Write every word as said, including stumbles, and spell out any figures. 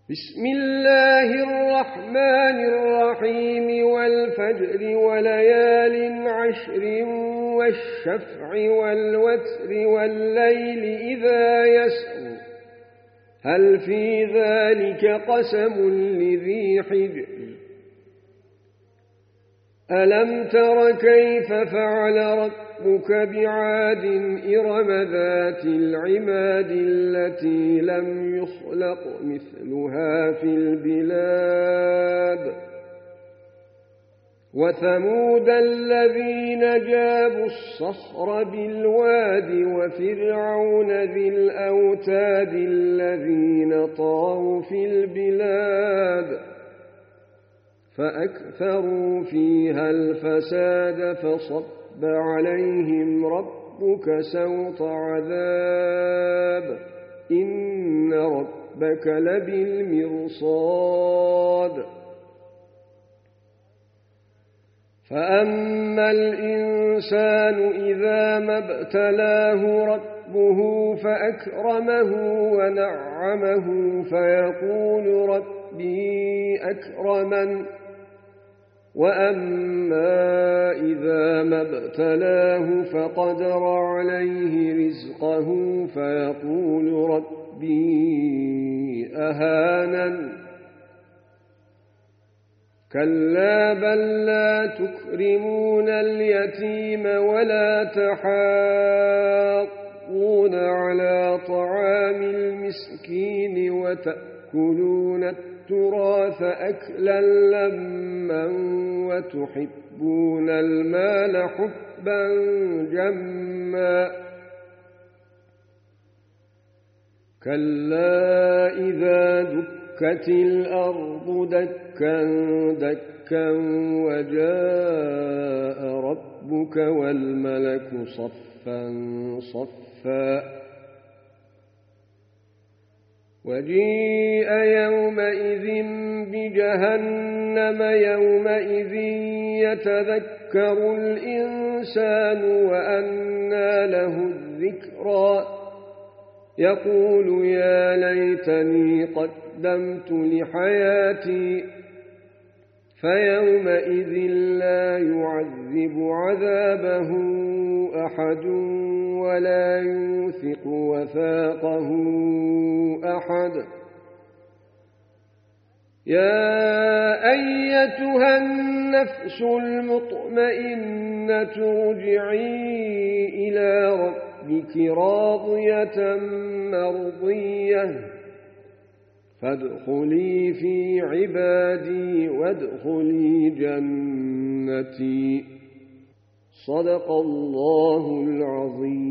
بسم الله الرحمن الرحيم والفجر وليال عشر والشفع والوتر والليل إذا يسر هل في ذلك قسم لذي حجر ألم تر كيف فعل ربك بعاد إرم ذات العماد التي لم يخلق مثلها في البلاد وثمود الذين جابوا الصخر بالواد وفرعون ذي الأوتاد الذين طغوا في البلاد فأكثروا فيها الفساد فصب عليهم ربك سوط عذاب إن ربك لبالمرصاد فأما الإنسان إذا ما ابتلاه ربه فأكرمه ونعمه فيقول ربي أكرمن وأما إذا ما ابتلاه فقدر عليه رزقه فيقول ربي أهانن كلا بل لا تكرمون اليتيم ولا تحاضون على طعام المسكين وتأكلون التراث أكلا لما وتحبون المال حبا جما كلا إذا دكت الأرض دكا دكا وجاء ربك والملك صفا صفا وجيء يومئذ بجهنم يومئذ يتذكر الإنسان وأنى له الذكرى يقول يا ليتني قدمت لحياتي فيومئذ لا يعذب عذابه أحد ولا يوثق وثاقه أحد يا أيتها النفس المطمئنة ارجعي إلى ربك راضية مرضية فادخلي في عبادي وادخلي جنتي صدق الله العظيم.